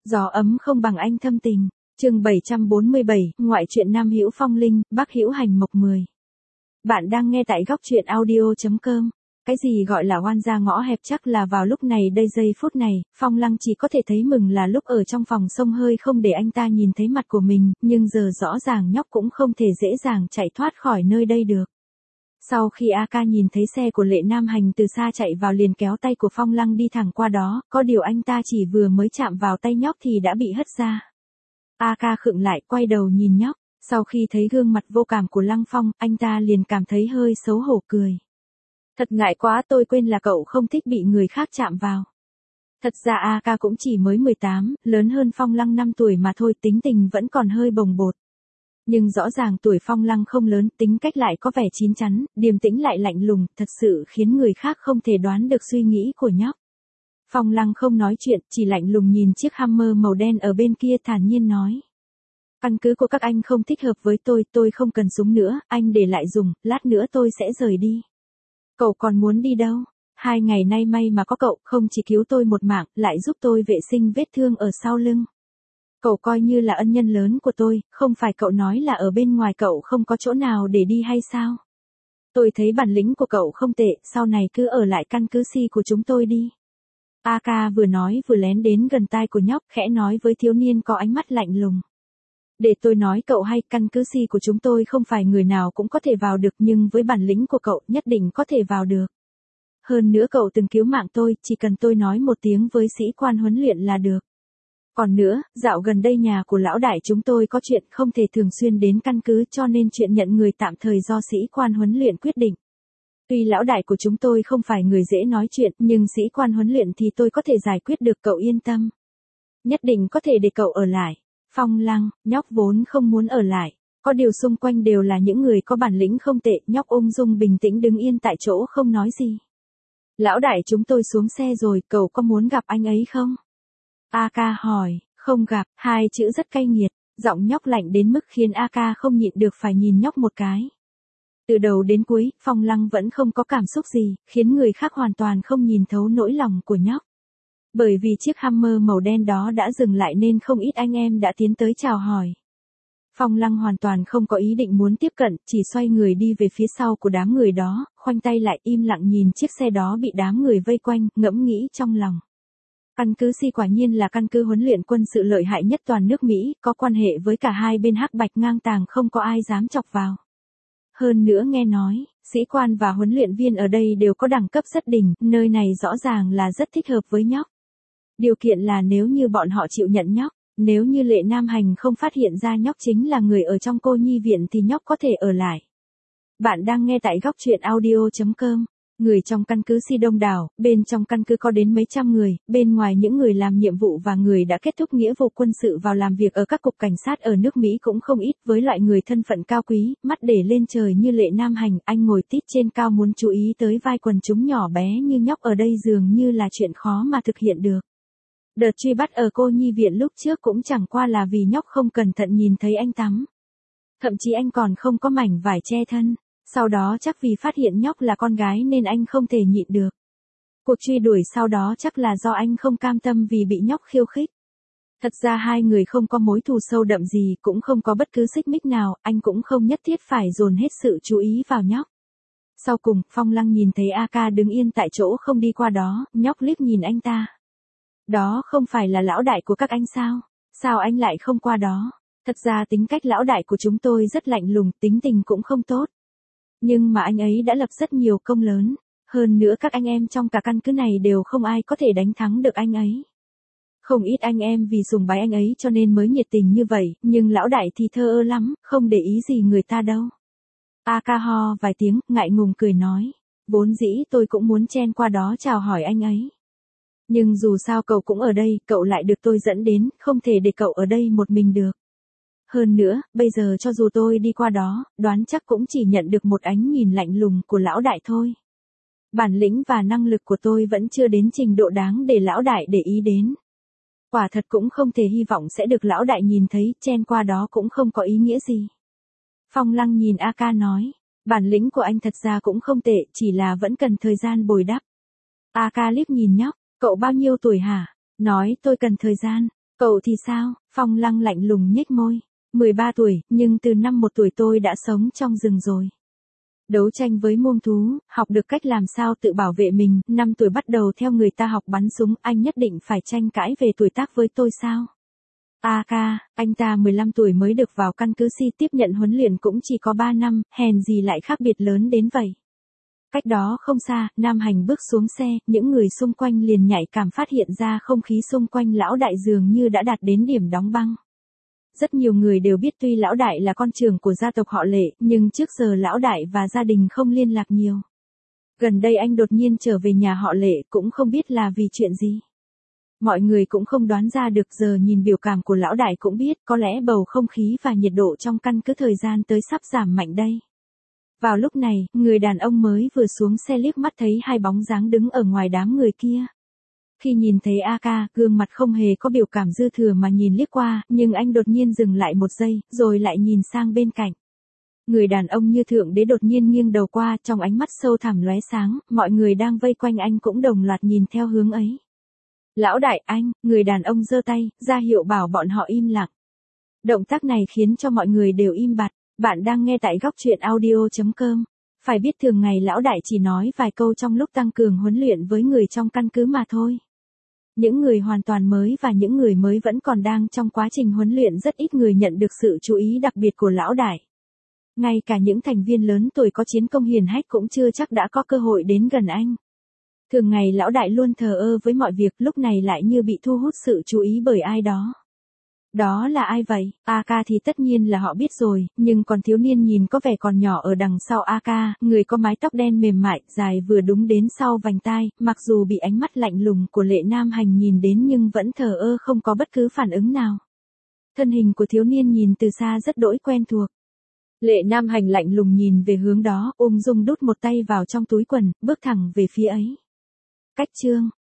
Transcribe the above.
Gió ấm không bằng anh thâm tình. Chương 747, ngoại truyện Nam Hữu Phong Linh, Bắc Hữu Hành Mộc 10. Bạn đang nghe tại góc truyện audio.com. Cái gì gọi là oan gia ngõ hẹp chắc là vào lúc này đây giây phút này, Phong Lăng chỉ có thể thấy mừng là lúc ở trong phòng sông hơi không để anh ta nhìn thấy mặt của mình, nhưng giờ rõ ràng nhóc cũng không thể dễ dàng chạy thoát khỏi nơi đây được. Sau khi A Ca nhìn thấy xe của Lệ Nam Hành từ xa chạy vào liền kéo tay của Phong Lăng đi thẳng qua đó, có điều anh ta chỉ vừa mới chạm vào tay nhóc thì đã bị hất ra. A Ca khựng lại quay đầu nhìn nhóc, sau khi thấy gương mặt vô cảm của Lăng Phong, anh ta liền cảm thấy hơi xấu hổ cười. Thật ngại quá, tôi quên là cậu không thích bị người khác chạm vào. Thật ra A Ca cũng chỉ mới 18, lớn hơn Phong Lăng 5 tuổi mà thôi, tính tình vẫn còn hơi bồng bột. Nhưng rõ ràng tuổi Phong Lăng không lớn, tính cách lại có vẻ chín chắn, điềm tĩnh lại lạnh lùng, thật sự khiến người khác không thể đoán được suy nghĩ của nhóc. Phong Lăng không nói chuyện, chỉ lạnh lùng nhìn chiếc Hammer màu đen ở bên kia, thản nhiên nói. Căn cứ của các anh không thích hợp với tôi không cần súng nữa, anh để lại dùng, lát nữa tôi sẽ rời đi. Cậu còn muốn đi đâu? 2 ngày nay may mà có cậu, không chỉ cứu tôi một mạng, lại giúp tôi vệ sinh vết thương ở sau lưng. Cậu coi như là ân nhân lớn của tôi, không phải cậu nói là ở bên ngoài cậu không có chỗ nào để đi hay sao? Tôi thấy bản lĩnh của cậu không tệ, sau này cứ ở lại căn cứ si của chúng tôi đi. A Ca vừa nói vừa lén đến gần tai của nhóc, khẽ nói với thiếu niên có ánh mắt lạnh lùng. Để tôi nói cậu hay, căn cứ si của chúng tôi không phải người nào cũng có thể vào được, nhưng với bản lĩnh của cậu nhất định có thể vào được. Hơn nữa cậu từng cứu mạng tôi, chỉ cần tôi nói một tiếng với sĩ quan huấn luyện là được. Còn nữa, dạo gần đây nhà của lão đại chúng tôi có chuyện không thể thường xuyên đến căn cứ, cho nên chuyện nhận người tạm thời do sĩ quan huấn luyện quyết định. Tuy lão đại của chúng tôi không phải người dễ nói chuyện, nhưng sĩ quan huấn luyện thì tôi có thể giải quyết được, cậu yên tâm. Nhất định có thể để cậu ở lại. Phong Lăng, nhóc vốn không muốn ở lại. Có điều xung quanh đều là những người có bản lĩnh không tệ, nhóc ung dung bình tĩnh đứng yên tại chỗ không nói gì. Lão đại chúng tôi xuống xe rồi, cậu có muốn gặp anh ấy không? A Ca hỏi, không gặp, hai chữ rất cay nghiệt, giọng nhóc lạnh đến mức khiến A Ca không nhịn được phải nhìn nhóc một cái. Từ đầu đến cuối, Phong Lăng vẫn không có cảm xúc gì, khiến người khác hoàn toàn không nhìn thấu nỗi lòng của nhóc. Bởi vì chiếc Hammer màu đen đó đã dừng lại nên không ít anh em đã tiến tới chào hỏi. Phong Lăng hoàn toàn không có ý định muốn tiếp cận, chỉ xoay người đi về phía sau của đám người đó, khoanh tay lại im lặng nhìn chiếc xe đó bị đám người vây quanh, ngẫm nghĩ trong lòng. Căn cứ si quả nhiên là căn cứ huấn luyện quân sự lợi hại nhất toàn nước Mỹ, có quan hệ với cả hai bên hắc bạch ngang tàng, không có ai dám chọc vào. Hơn nữa nghe nói, sĩ quan và huấn luyện viên ở đây đều có đẳng cấp rất đỉnh, nơi này rõ ràng là rất thích hợp với nhóc. Điều kiện là nếu như bọn họ chịu nhận nhóc, nếu như Lệ Nam Hành không phát hiện ra nhóc chính là người ở trong cô nhi viện thì nhóc có thể ở lại. Bạn đang nghe tại góc truyện audio.com. Người trong căn cứ si đông đảo, bên trong căn cứ có đến mấy trăm người, bên ngoài những người làm nhiệm vụ và người đã kết thúc nghĩa vụ quân sự vào làm việc ở các cục cảnh sát ở nước Mỹ cũng không ít, với loại người thân phận cao quý, mắt để lên trời như Lệ Nam Hành, anh ngồi tít trên cao muốn chú ý tới vai quần chúng nhỏ bé như nhóc ở đây dường như là chuyện khó mà thực hiện được. Đợt truy bắt ở cô nhi viện lúc trước cũng chẳng qua là vì nhóc không cẩn thận nhìn thấy anh tắm. Thậm chí anh còn không có mảnh vải che thân. Sau đó chắc vì phát hiện nhóc là con gái nên anh không thể nhịn được. Cuộc truy đuổi sau đó chắc là do anh không cam tâm vì bị nhóc khiêu khích. Thật ra hai người không có mối thù sâu đậm gì, cũng không có bất cứ xích mích nào, anh cũng không nhất thiết phải dồn hết sự chú ý vào nhóc. Sau cùng, Phong Lăng nhìn thấy A Ca đứng yên tại chỗ không đi qua đó, nhóc liếc nhìn anh ta. Đó không phải là lão đại của các anh sao? Sao anh lại không qua đó? Thật ra tính cách lão đại của chúng tôi rất lạnh lùng, tính tình cũng không tốt. Nhưng mà anh ấy đã lập rất nhiều công lớn, hơn nữa các anh em trong cả căn cứ này đều không ai có thể đánh thắng được anh ấy. Không ít anh em vì sùng bái anh ấy cho nên mới nhiệt tình như vậy, nhưng lão đại thì thờ ơ lắm, không để ý gì người ta đâu. A Ca ho vài tiếng, ngại ngùng cười nói, vốn dĩ tôi cũng muốn chen qua đó chào hỏi anh ấy. Nhưng dù sao cậu cũng ở đây, cậu lại được tôi dẫn đến, không thể để cậu ở đây một mình được. Hơn nữa, bây giờ cho dù tôi đi qua đó, đoán chắc cũng chỉ nhận được một ánh nhìn lạnh lùng của lão đại thôi. Bản lĩnh và năng lực của tôi vẫn chưa đến trình độ đáng để lão đại để ý đến. Quả thật cũng không thể hy vọng sẽ được lão đại nhìn thấy, chen qua đó cũng không có ý nghĩa gì. Phong Lăng nhìn A Ca nói, bản lĩnh của anh thật ra cũng không tệ, chỉ là vẫn cần thời gian bồi đắp. A Ca liếc nhìn nhóc, cậu bao nhiêu tuổi hả? Nói tôi cần thời gian. Cậu thì sao? Phong Lăng lạnh lùng nhếch môi. 13 tuổi, nhưng từ năm 1 tuổi tôi đã sống trong rừng rồi. Đấu tranh với muông thú, học được cách làm sao tự bảo vệ mình, 5 tuổi bắt đầu theo người ta học bắn súng, anh nhất định phải tranh cãi về tuổi tác với tôi sao? AK, anh ta 15 tuổi mới được vào căn cứ Si tiếp nhận huấn luyện cũng chỉ có 3 năm, hèn gì lại khác biệt lớn đến vậy. Cách đó không xa, Nam Hành bước xuống xe, những người xung quanh liền nhạy cảm phát hiện ra không khí xung quanh lão đại dường như đã đạt đến điểm đóng băng. Rất nhiều người đều biết tuy lão đại là con trưởng của gia tộc họ Lệ, nhưng trước giờ lão đại và gia đình không liên lạc nhiều. Gần đây anh đột nhiên trở về nhà họ Lệ cũng không biết là vì chuyện gì. Mọi người cũng không đoán ra được, giờ nhìn biểu cảm của lão đại cũng biết có lẽ bầu không khí và nhiệt độ trong căn cứ thời gian tới sắp giảm mạnh đây. Vào lúc này, người đàn ông mới vừa xuống xe liếc mắt thấy hai bóng dáng đứng ở ngoài đám người kia. Khi nhìn thấy AK, gương mặt không hề có biểu cảm dư thừa mà nhìn liếc qua, nhưng anh đột nhiên dừng lại một giây, rồi lại nhìn sang bên cạnh. Người đàn ông như thượng đế đột nhiên nghiêng đầu qua, trong ánh mắt sâu thẳm lóe sáng, mọi người đang vây quanh anh cũng đồng loạt nhìn theo hướng ấy. Lão đại anh, người đàn ông giơ tay, ra hiệu bảo bọn họ im lặng. Động tác này khiến cho mọi người đều im bặt. Bạn đang nghe tại góc truyện audio.com. Phải biết thường ngày lão đại chỉ nói vài câu trong lúc tăng cường huấn luyện với người trong căn cứ mà thôi. Những người hoàn toàn mới và những người mới vẫn còn đang trong quá trình huấn luyện rất ít người nhận được sự chú ý đặc biệt của lão đại. Ngay cả những thành viên lớn tuổi có chiến công hiển hách cũng chưa chắc đã có cơ hội đến gần anh. Thường ngày lão đại luôn thờ ơ với mọi việc, lúc này lại như bị thu hút sự chú ý bởi ai đó. Đó là ai vậy? AK thì tất nhiên là họ biết rồi, nhưng còn thiếu niên nhìn có vẻ còn nhỏ ở đằng sau AK, người có mái tóc đen mềm mại, dài vừa đúng đến sau vành tai, mặc dù bị ánh mắt lạnh lùng của Lệ Nam Hành nhìn đến nhưng vẫn thờ ơ không có bất cứ phản ứng nào. Thân hình của thiếu niên nhìn từ xa rất đỗi quen thuộc. Lệ Nam Hành lạnh lùng nhìn về hướng đó, ung dung đút một tay vào trong túi quần, bước thẳng về phía ấy. Cách chương